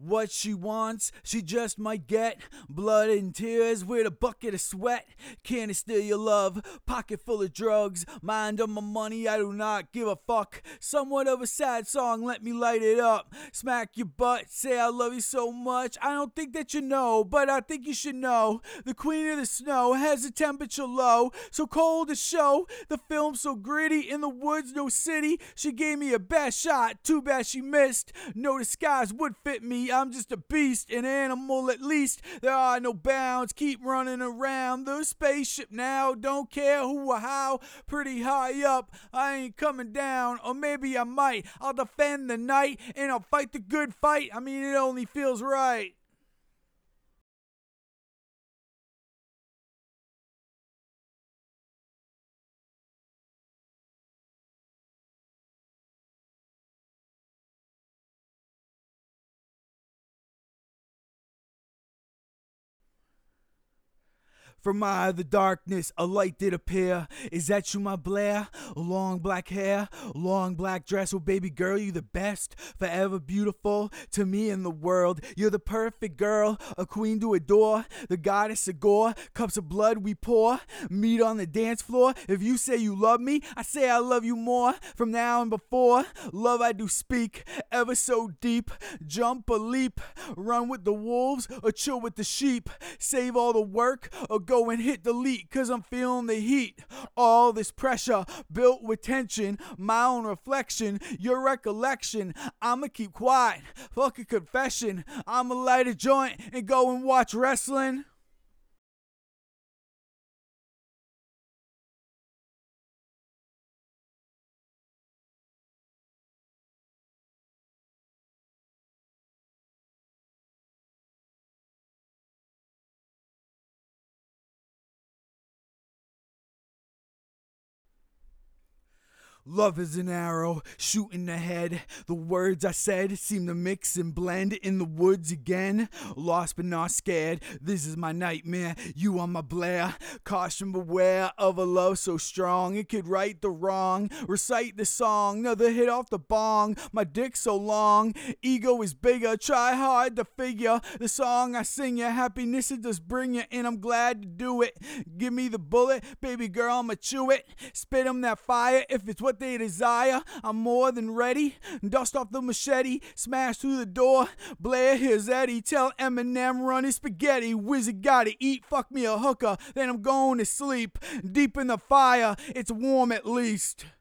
What she wants, she just might get. Blood and tears with a bucket of sweat. Can I steal your love? Pocket full of drugs. Mind on my money, I do not give a fuck. Somewhat of a sad song, let me light it up. Smack your butt, say I love you so much. I don't think that you know, but I think you should know. The queen of the snow has a temperature low, so cold to show. The film so gritty, in the woods, no city. She gave me a best shot, too bad she missed. No disguise would fit me, I'm just a beast, an animal at least. There are no bounds, keep running around the spaceship now. Don't care who or how, pretty high up, I ain't coming down. Or maybe I might, I'll defend the night, and I'll fight the good fight. I mean, it only feels right. From out of the darkness, a light did appear. Is that you, my Blair? Long black hair, long black dress. Oh, baby girl, you the best, forever beautiful to me in the world. You're the perfect girl, a queen to adore, the goddess of gore. Cups of blood we pour, meet on the dance floor. If you say you love me, I say I love you more. From now and before, love I do speak, ever so deep. Jump or leap, run with the wolves or chill with the sheep. Save all the work or go and hit delete, cause I'm feeling the heat. All this pressure built with tension, my own reflection, your recollection. I'ma keep quiet, fuck a confession. I'ma light a joint and go and watch wrestling. Love is an arrow shooting ahead. The words I said seem to mix and blend in the woods again. Lost but not scared. This is my nightmare. You are my Blair. Caution beware of a love so strong it could right the wrong. Recite the song, another hit off the bong. My dick so long, ego is bigger. Try hard to figure the song I sing ya. Happiness it does bring ya, and I'm glad to do it. Give me the bullet, baby girl, I'ma chew it. Spit 'em that fire if it's what they desire. I'm more than ready. Dust off the machete, smash through the door. Blair, here's Eddie. Tell Eminem run his spaghetti. Wizard gotta eat, fuck me a hooker, then I'm going to sleep. Deep in the fire, it's warm at least.